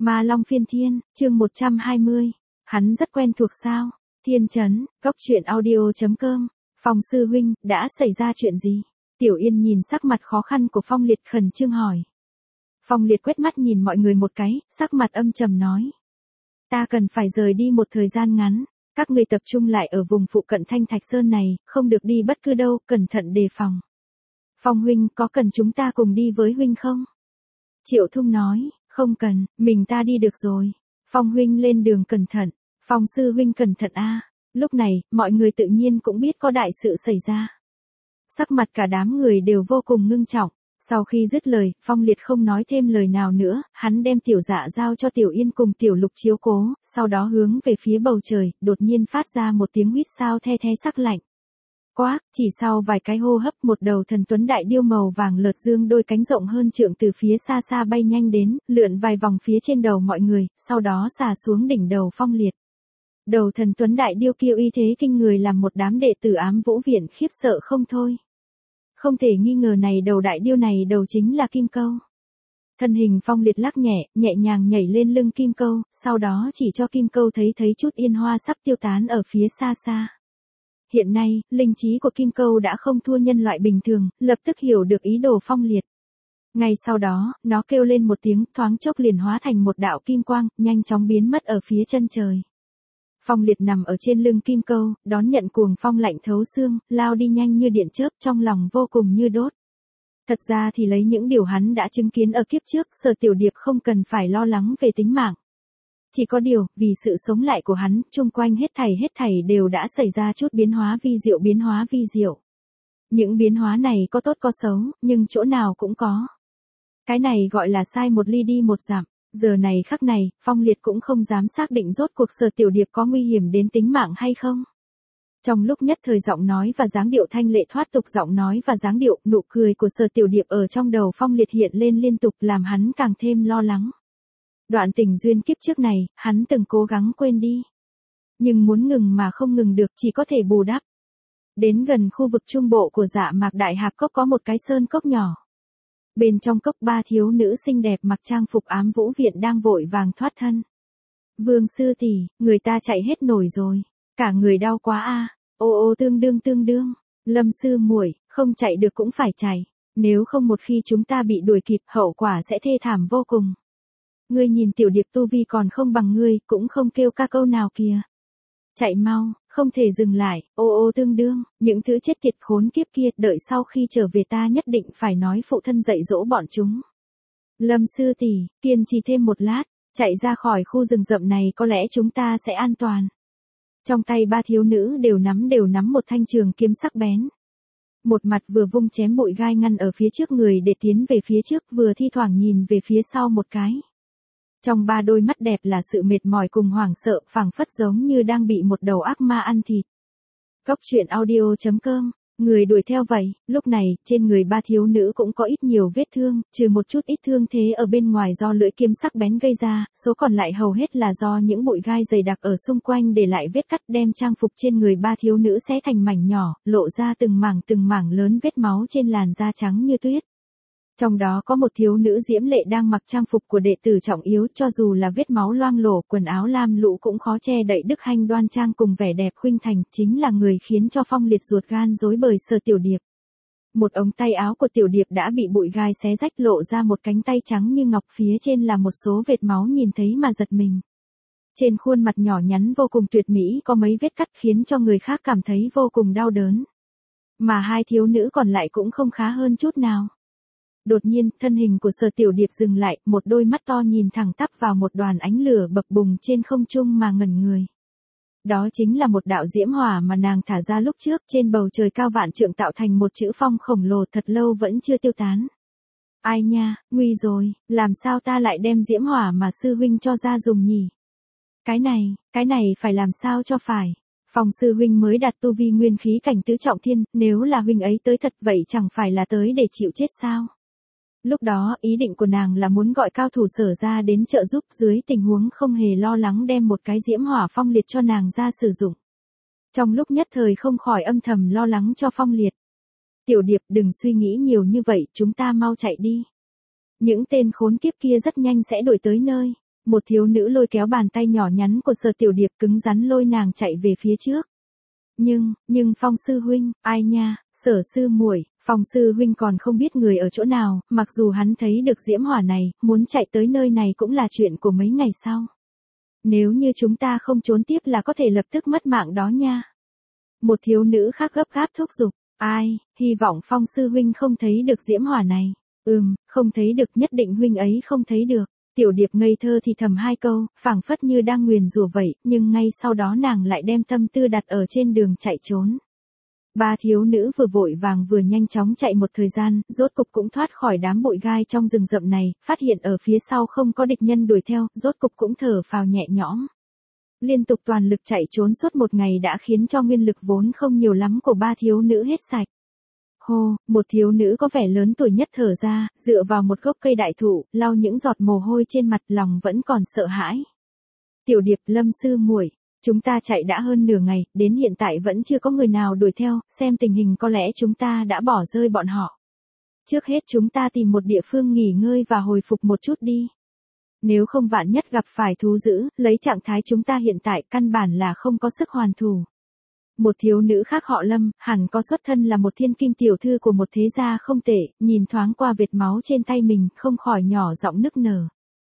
Ma Long Phiên Thiên, chương 120. Hắn rất quen thuộc sao? Thiên Chấn, Cốc Truyện Audio.com. Phong sư huynh, đã xảy ra chuyện gì? Tiểu Yên nhìn sắc mặt khó khăn của Phong Liệt khẩn trương hỏi. Phong Liệt quét mắt nhìn mọi người một cái, sắc mặt âm trầm nói. Ta cần phải rời đi một thời gian ngắn. Các người tập trung lại ở vùng phụ cận Thanh Thạch Sơn này, không được đi bất cứ đâu, cẩn thận đề phòng. Phong huynh, có cần chúng ta cùng đi với huynh không? Triệu Thung nói, không cần, mình ta đi được rồi. Phong huynh lên đường cẩn thận, Phong sư huynh cẩn thận a. Lúc này, mọi người tự nhiên cũng biết có đại sự xảy ra. Sắc mặt cả đám người đều vô cùng ngưng trọng. Sau khi dứt lời, Phong Liệt không nói thêm lời nào nữa, hắn đem Tiểu Dạ giao cho Tiểu Yên cùng Tiểu Lục chiếu cố, sau đó hướng về phía bầu trời, đột nhiên phát ra một tiếng huýt sao the thé sắc lạnh. Quác, chỉ sau vài cái hô hấp một đầu thần tuấn đại điêu màu vàng lượt dương đôi cánh rộng hơn trượng từ phía xa xa bay nhanh đến, lượn vài vòng phía trên đầu mọi người, sau đó xà xuống đỉnh đầu Phong Liệt. Đầu thần tuấn đại điêu kia uy thế kinh người làm một đám đệ tử Ám Vũ Viện khiếp sợ không thôi. Không thể nghi ngờ này đầu đại điêu này đầu chính là Kim Câu. Thân hình Phong Liệt lắc nhẹ, nhẹ nhàng nhảy lên lưng Kim Câu, sau đó chỉ cho Kim Câu thấy chút yên hoa sắp tiêu tán ở phía xa xa. Hiện nay, linh trí của Kim Câu đã không thua nhân loại bình thường, lập tức hiểu được ý đồ Phong Liệt. Ngay sau đó, nó kêu lên một tiếng, thoáng chốc liền hóa thành một đạo kim quang, nhanh chóng biến mất ở phía chân trời. Phong Liệt nằm ở trên lưng Kim Câu, đón nhận cuồng phong lạnh thấu xương, lao đi nhanh như điện chớp, trong lòng vô cùng như đốt. Thật ra thì lấy những điều hắn đã chứng kiến ở kiếp trước, Sở Tiểu Điệp không cần phải lo lắng về tính mạng. Chỉ có điều, vì sự sống lại của hắn, chung quanh hết thảy đều đã xảy ra chút biến hóa vi diệu. Những biến hóa này có tốt có xấu, nhưng chỗ nào cũng có. Cái này gọi là sai một ly đi một dặm. Giờ này khắc này, Phong Liệt cũng không dám xác định rốt cuộc Sở Tiểu Điệp có nguy hiểm đến tính mạng hay không. Trong lúc nhất thời giọng nói và dáng điệu thanh lệ thoát tục, giọng nói và dáng điệu, nụ cười của Sở Tiểu Điệp ở trong đầu Phong Liệt hiện lên liên tục làm hắn càng thêm lo lắng. Đoạn tình duyên kiếp trước này, hắn từng cố gắng quên đi. Nhưng muốn ngừng mà không ngừng được, chỉ có thể bù đắp. Đến gần khu vực trung bộ của Dạ Mạc Đại Hạp Cốc có một cái sơn cốc nhỏ. Bên trong cốc ba thiếu nữ xinh đẹp mặc trang phục Ám Vũ Viện đang vội vàng thoát thân. Vương sư tỷ, người ta chạy hết nổi rồi. Cả người đau quá a. Ô tương đương. Lâm sư muội, không chạy được cũng phải chạy. Nếu không một khi chúng ta bị đuổi kịp, hậu quả sẽ thê thảm vô cùng. Ngươi nhìn Tiểu Điệp tu vi còn không bằng ngươi, cũng không kêu ca câu nào kìa. Chạy mau, không thể dừng lại, ô tương đương, những thứ chết tiệt khốn kiếp kia, đợi sau khi trở về ta nhất định phải nói phụ thân dạy dỗ bọn chúng. Lâm sư tỷ, kiên trì thêm một lát, chạy ra khỏi khu rừng rậm này có lẽ chúng ta sẽ an toàn. Trong tay ba thiếu nữ đều nắm một thanh trường kiếm sắc bén. Một mặt vừa vung chém bụi gai ngăn ở phía trước người để tiến về phía trước, vừa thi thoảng nhìn về phía sau một cái. Trong ba đôi mắt đẹp là sự mệt mỏi cùng hoảng sợ, phảng phất giống như đang bị một đầu ác ma ăn thịt. Cốc Truyện Audio.com. Người đuổi theo vậy, lúc này, trên người ba thiếu nữ cũng có ít nhiều vết thương, trừ một chút ít thương thế ở bên ngoài do lưỡi kiếm sắc bén gây ra, số còn lại hầu hết là do những bụi gai dày đặc ở xung quanh để lại vết cắt, đem trang phục trên người ba thiếu nữ xé thành mảnh nhỏ, lộ ra từng mảng lớn vết máu trên làn da trắng như tuyết. Trong đó có một thiếu nữ diễm lệ đang mặc trang phục của đệ tử trọng yếu, cho dù là vết máu loang lổ, quần áo lam lũ cũng khó che đậy đức hạnh đoan trang cùng vẻ đẹp khuynh thành, chính là người khiến cho Phong Liệt ruột gan rối bời, Sở Tiểu Điệp. Một ống tay áo của Tiểu Điệp đã bị bụi gai xé rách, lộ ra một cánh tay trắng như ngọc, phía trên là một số vệt máu nhìn thấy mà giật mình. Trên khuôn mặt nhỏ nhắn vô cùng tuyệt mỹ có mấy vết cắt khiến cho người khác cảm thấy vô cùng đau đớn. Mà hai thiếu nữ còn lại cũng không khá hơn chút nào. Đột nhiên, thân hình của Sở Tiểu Điệp dừng lại, một đôi mắt to nhìn thẳng tắp vào một đoàn ánh lửa bập bùng trên không trung mà ngẩn người. Đó chính là một đạo diễm hỏa mà nàng thả ra lúc trước, trên bầu trời cao vạn trượng tạo thành một chữ phong khổng lồ, thật lâu vẫn chưa tiêu tán. Ai nha, nguy rồi, làm sao ta lại đem diễm hỏa mà sư huynh cho ra dùng nhỉ? Cái này phải làm sao cho phải? Phong sư huynh mới đạt tu vi nguyên khí cảnh tứ trọng thiên, nếu là huynh ấy tới thật vậy chẳng phải là tới để chịu chết sao? Lúc đó, ý định của nàng là muốn gọi cao thủ Sở ra đến trợ giúp, dưới tình huống không hề lo lắng đem một cái diễm hỏa Phong Liệt cho nàng ra sử dụng. Trong lúc nhất thời không khỏi âm thầm lo lắng cho Phong Liệt. Tiểu Điệp, đừng suy nghĩ nhiều như vậy, chúng ta mau chạy đi. Những tên khốn kiếp kia rất nhanh sẽ đuổi tới nơi. Một thiếu nữ lôi kéo bàn tay nhỏ nhắn của Sở Tiểu Điệp cứng rắn lôi nàng chạy về phía trước. Nhưng Phong sư huynh, ai nha, Sở sư muội, Phong sư huynh còn không biết người ở chỗ nào, mặc dù hắn thấy được diễm hỏa này, muốn chạy tới nơi này cũng là chuyện của mấy ngày sau. Nếu như chúng ta không trốn tiếp là có thể lập tức mất mạng đó nha. Một thiếu nữ khác gấp gáp thúc giục, ai, hy vọng Phong sư huynh không thấy được diễm hỏa này. Không thấy được, nhất định huynh ấy không thấy được. Tiểu Điệp ngây thơ thì thầm hai câu, phảng phất như đang nguyền rủa vậy, nhưng ngay sau đó nàng lại đem tâm tư đặt ở trên đường chạy trốn. Ba thiếu nữ vừa vội vàng vừa nhanh chóng chạy một thời gian, rốt cục cũng thoát khỏi đám bụi gai trong rừng rậm này, phát hiện ở phía sau không có địch nhân đuổi theo, rốt cục cũng thở phào nhẹ nhõm. Liên tục toàn lực chạy trốn suốt một ngày đã khiến cho nguyên lực vốn không nhiều lắm của ba thiếu nữ hết sạch. Hô, một thiếu nữ có vẻ lớn tuổi nhất thở ra, dựa vào một gốc cây đại thụ, lau những giọt mồ hôi trên mặt, lòng vẫn còn sợ hãi. Tiểu Điệp, Lâm sư muội, chúng ta chạy đã hơn nửa ngày, đến hiện tại vẫn chưa có người nào đuổi theo, xem tình hình có lẽ chúng ta đã bỏ rơi bọn họ. Trước hết chúng ta tìm một địa phương nghỉ ngơi và hồi phục một chút đi. Nếu không vạn nhất gặp phải thú dữ, lấy trạng thái chúng ta hiện tại căn bản là không có sức hoàn thủ. Một thiếu nữ khác họ Lâm, hẳn có xuất thân là một thiên kim tiểu thư của một thế gia không tệ, nhìn thoáng qua vệt máu trên tay mình, không khỏi nhỏ giọng nức nở.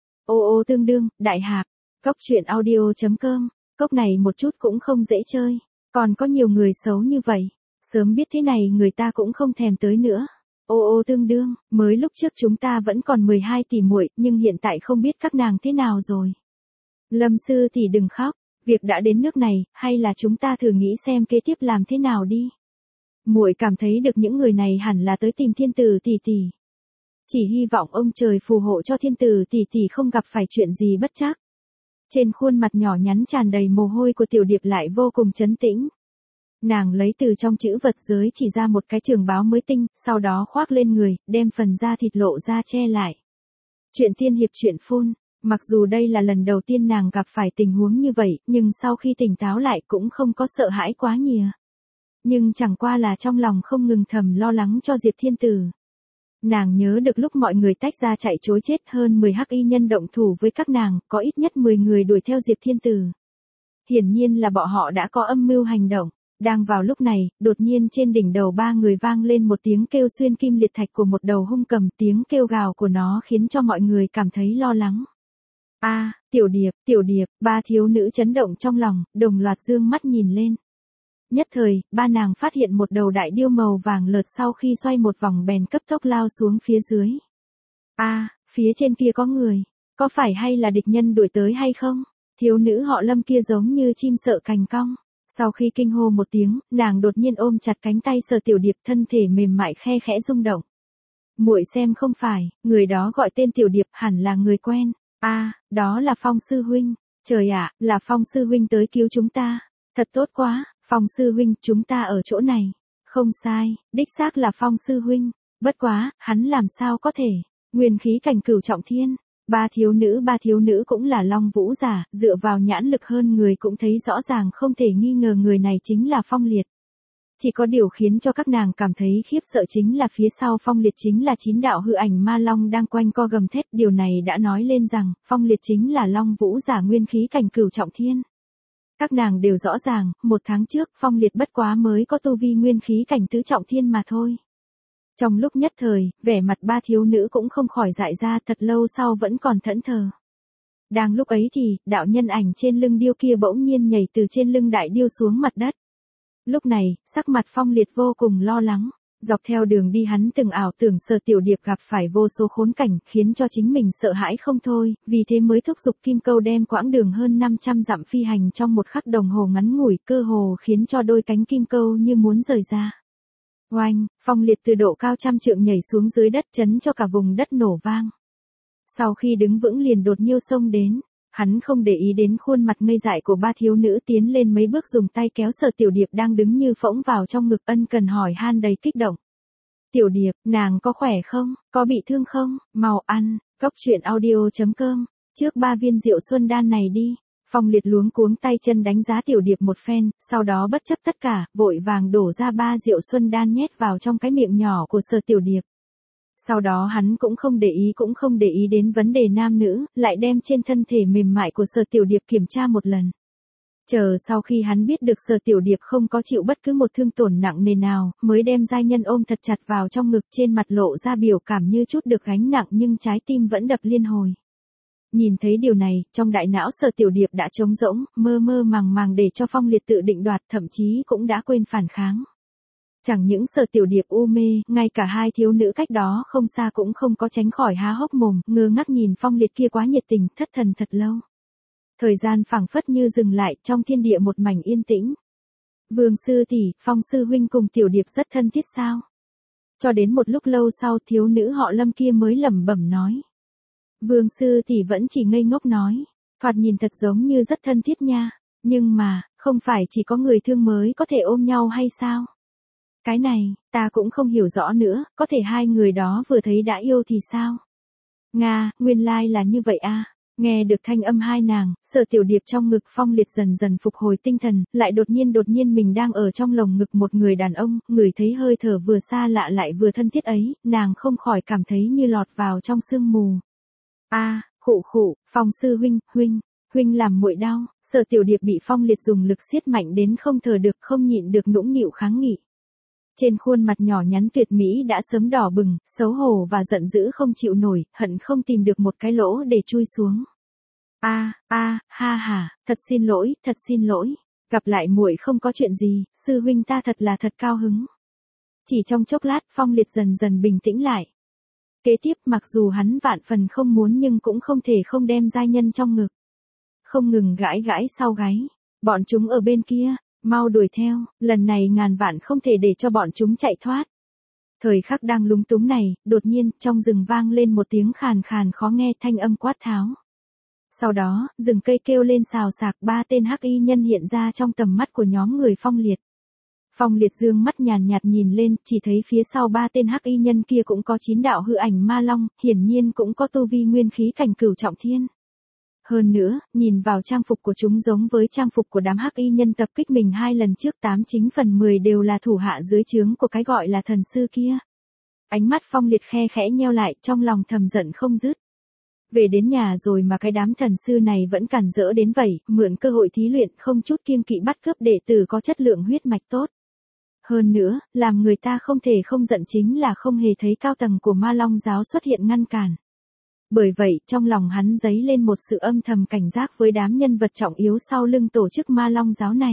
Ô tương đương, đại hạc, cốc truyện audio.com, cốc này một chút cũng không dễ chơi, còn có nhiều người xấu như vậy, sớm biết thế này người ta cũng không thèm tới nữa. Ô tương đương, mới lúc trước chúng ta vẫn còn 12 tỷ muội, nhưng hiện tại không biết các nàng thế nào rồi. Lâm sư tỷ đừng khóc. Việc đã đến nước này, hay là chúng ta thử nghĩ xem kế tiếp làm thế nào đi. Muội cảm thấy được những người này hẳn là tới tìm thiên tử tỷ tỷ. Chỉ hy vọng ông trời phù hộ cho thiên tử tỷ tỷ không gặp phải chuyện gì bất trắc. Trên khuôn mặt nhỏ nhắn tràn đầy mồ hôi của Tiểu Điệp lại vô cùng trấn tĩnh. Nàng lấy từ trong chữ vật giới chỉ ra một cái trường báo mới tinh, sau đó khoác lên người, đem phần da thịt lộ ra che lại. Chuyện tiên hiệp chuyện phun. Mặc dù đây là lần đầu tiên nàng gặp phải tình huống như vậy, nhưng sau khi tỉnh táo lại cũng không có sợ hãi quá nhiều. Nhưng chẳng qua là trong lòng không ngừng thầm lo lắng cho Diệp Thiên Tử. Nàng nhớ được lúc mọi người tách ra chạy trối chết, hơn 10 hắc y nhân động thủ với các nàng, có ít nhất 10 người đuổi theo Diệp Thiên Tử. Hiển nhiên là bọn họ đã có âm mưu hành động. Đang vào lúc này, đột nhiên trên đỉnh đầu ba người vang lên một tiếng kêu xuyên kim liệt thạch của một đầu hung cầm, tiếng kêu gào của nó khiến cho mọi người cảm thấy lo lắng. Tiểu Điệp, ba thiếu nữ chấn động trong lòng, đồng loạt dương mắt nhìn lên. Nhất thời, ba nàng phát hiện một đầu đại điêu màu vàng lợt sau khi xoay một vòng bèn cấp tốc lao xuống phía dưới. Phía trên kia có người, có phải hay là địch nhân đuổi tới hay không? Thiếu nữ họ Lâm kia giống như chim sợ cành cong. Sau khi kinh hô một tiếng, nàng đột nhiên ôm chặt cánh tay Sở Tiểu Điệp, thân thể mềm mại khe khẽ rung động. Muội xem không phải, người đó gọi tên Tiểu Điệp hẳn là người quen. Đó là Phong sư huynh. Trời ạ, là Phong sư huynh tới cứu chúng ta. Thật tốt quá, Phong sư huynh, chúng ta ở chỗ này. Không sai, đích xác là Phong sư huynh. Bất quá, hắn làm sao có thể? Nguyên khí cảnh cửu trọng thiên. Ba thiếu nữ cũng là Long Vũ giả, dựa vào nhãn lực hơn người cũng thấy rõ ràng không thể nghi ngờ người này chính là Phong Liệt. Chỉ có điều khiến cho các nàng cảm thấy khiếp sợ chính là phía sau Phong Liệt chính là 9 đạo hư ảnh ma long đang quanh co gầm thét, điều này đã nói lên rằng, Phong Liệt chính là Long Vũ giả nguyên khí cảnh cửu trọng thiên. Các nàng đều rõ ràng, 1 tháng trước, Phong Liệt bất quá mới có tu vi nguyên khí cảnh tứ trọng thiên mà thôi. Trong lúc nhất thời, vẻ mặt ba thiếu nữ cũng không khỏi dại ra, thật lâu sau vẫn còn thẫn thờ. Đang lúc ấy thì, đạo nhân ảnh trên lưng điêu kia bỗng nhiên nhảy từ trên lưng đại điêu xuống mặt đất. Lúc này, sắc mặt Phong Liệt vô cùng lo lắng. Dọc theo đường đi hắn từng ảo tưởng Sở Tiểu Điệp gặp phải vô số khốn cảnh, khiến cho chính mình sợ hãi không thôi, vì thế mới thúc giục kim câu đem quãng đường hơn 500 dặm phi hành trong một khắc đồng hồ ngắn ngủi, cơ hồ khiến cho đôi cánh kim câu như muốn rời ra. Oanh, Phong Liệt từ độ cao trăm trượng nhảy xuống dưới đất, chấn cho cả vùng đất nổ vang. Sau khi đứng vững liền đột nhiêu xông đến. Hắn không để ý đến khuôn mặt ngây dại của ba thiếu nữ, tiến lên mấy bước dùng tay kéo Sở Tiểu Điệp đang đứng như phỗng vào trong ngực, ân cần hỏi han đầy kích động. Tiểu Điệp, nàng có khỏe không, có bị thương không, mau ăn, cốc truyện audio.com, trước 3 viên rượu xuân đan này đi. Phong Liệt luống cuống tay chân đánh giá Tiểu Điệp một phen, sau đó bất chấp tất cả, vội vàng đổ ra 3 rượu xuân đan nhét vào trong cái miệng nhỏ của Sở Tiểu Điệp. Sau đó hắn cũng không để ý đến vấn đề nam nữ, lại đem trên thân thể mềm mại của Sở Tiểu Điệp kiểm tra một lần. Chờ sau khi hắn biết được Sở Tiểu Điệp không có chịu bất cứ một thương tổn nặng nề nào, mới đem giai nhân ôm thật chặt vào trong ngực, trên mặt lộ ra biểu cảm như chút được gánh nặng nhưng trái tim vẫn đập liên hồi. Nhìn thấy điều này, trong đại não Sở Tiểu Điệp đã trống rỗng, mơ mơ màng màng để cho Phong Liệt tự định đoạt, thậm chí cũng đã quên phản kháng. Chẳng những Sở Tiểu Điệp u mê, ngay cả hai thiếu nữ cách đó không xa cũng không có tránh khỏi há hốc mồm, ngơ ngác nhìn Phong Liệt kia quá nhiệt tình, thất thần thật lâu. Thời gian phảng phất như dừng lại, trong thiên địa một mảnh yên tĩnh. Vương sư tỷ, Phong sư huynh cùng Tiểu Điệp rất thân thiết sao? Cho đến một lúc lâu sau, thiếu nữ họ Lâm kia mới lẩm bẩm nói. Vương sư tỷ vẫn chỉ ngây ngốc nói, thoạt nhìn thật giống như rất thân thiết nha, nhưng mà, không phải chỉ có người thương mới có thể ôm nhau hay sao? Cái này, ta cũng không hiểu rõ nữa, có thể hai người đó vừa thấy đã yêu thì sao? Nga, nguyên lai là như vậy à? Nghe được thanh âm hai nàng, Sở Tiểu Điệp trong ngực Phong Liệt dần dần phục hồi tinh thần, lại đột nhiên mình đang ở trong lồng ngực một người đàn ông, ngửi thấy hơi thở vừa xa lạ lại vừa thân thiết ấy, nàng không khỏi cảm thấy như lọt vào trong sương mù. A, khụ khụ, Phong sư huynh làm muội đau. Sở Tiểu Điệp bị Phong Liệt dùng lực siết mạnh đến không thở được, không nhịn được nũng nịu kháng nghị. Trên khuôn mặt nhỏ nhắn tuyệt mỹ đã sớm đỏ bừng, xấu hổ và giận dữ không chịu nổi, hận không tìm được một cái lỗ để chui xuống. Ha, thật xin lỗi, gặp lại muội không có chuyện gì, sư huynh ta thật là thật cao hứng. Chỉ trong chốc lát, Phong Liệt dần dần bình tĩnh lại. Kế tiếp, mặc dù hắn vạn phần không muốn nhưng cũng không thể không đem giai nhân trong ngực. Không ngừng gãi sau gáy, bọn chúng ở bên kia. Mau đuổi theo, lần này ngàn vạn không thể để cho bọn chúng chạy thoát. Thời khắc đang lúng túng này, đột nhiên, trong rừng vang lên một tiếng khàn khàn khó nghe, thanh âm quát tháo. Sau đó, rừng cây kêu lên xào xạc, ba tên hắc y nhân hiện ra trong tầm mắt của nhóm người Phong Liệt. Phong Liệt dương mắt nhàn nhạt nhìn lên, chỉ thấy phía sau ba tên hắc y nhân kia cũng có 9 đạo hư ảnh ma long, hiển nhiên cũng có tu vi nguyên khí cảnh cửu trọng thiên. Hơn nữa, nhìn vào trang phục của chúng giống với trang phục của đám hắc y nhân tập kích mình 2 lần trước, 89 phần 10 đều là thủ hạ dưới trướng của cái gọi là thần sư kia. Ánh mắt Phong Liệt khe khẽ nheo lại, trong lòng thầm giận không dứt. Về đến nhà rồi mà cái đám thần sư này vẫn cản rỡ đến vậy, mượn cơ hội thí luyện không chút kiêng kỵ bắt cướp đệ tử có chất lượng huyết mạch tốt. Hơn nữa, làm người ta không thể không giận chính là không hề thấy cao tầng của Ma Long giáo xuất hiện ngăn cản. Bởi vậy, trong lòng hắn dấy lên một sự âm thầm cảnh giác với đám nhân vật trọng yếu sau lưng tổ chức Ma Long giáo này.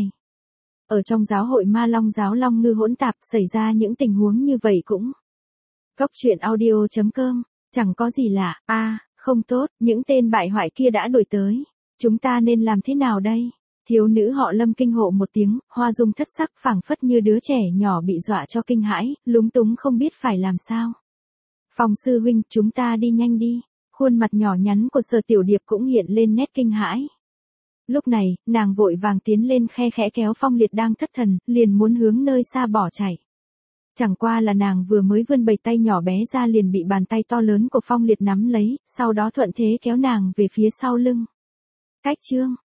Ở trong giáo hội Ma Long giáo Long Ngư hỗn tạp xảy ra những tình huống như vậy cũng. Góc truyện audio.com, chẳng có gì lạ, không tốt, những tên bại hoại kia đã đuổi tới. Chúng ta nên làm thế nào đây? Thiếu nữ họ Lâm kinh hộ một tiếng, hoa dung thất sắc phảng phất như đứa trẻ nhỏ bị dọa cho kinh hãi, lúng túng không biết phải làm sao. Phong sư huynh, chúng ta đi nhanh đi. Khuôn mặt nhỏ nhắn của Sở Tiểu Điệp cũng hiện lên nét kinh hãi. Lúc này, nàng vội vàng tiến lên khe khẽ kéo Phong Liệt đang thất thần, liền muốn hướng nơi xa bỏ chạy. Chẳng qua là nàng vừa mới vươn bầy tay nhỏ bé ra liền bị bàn tay to lớn của Phong Liệt nắm lấy, sau đó thuận thế kéo nàng về phía sau lưng. Cách chương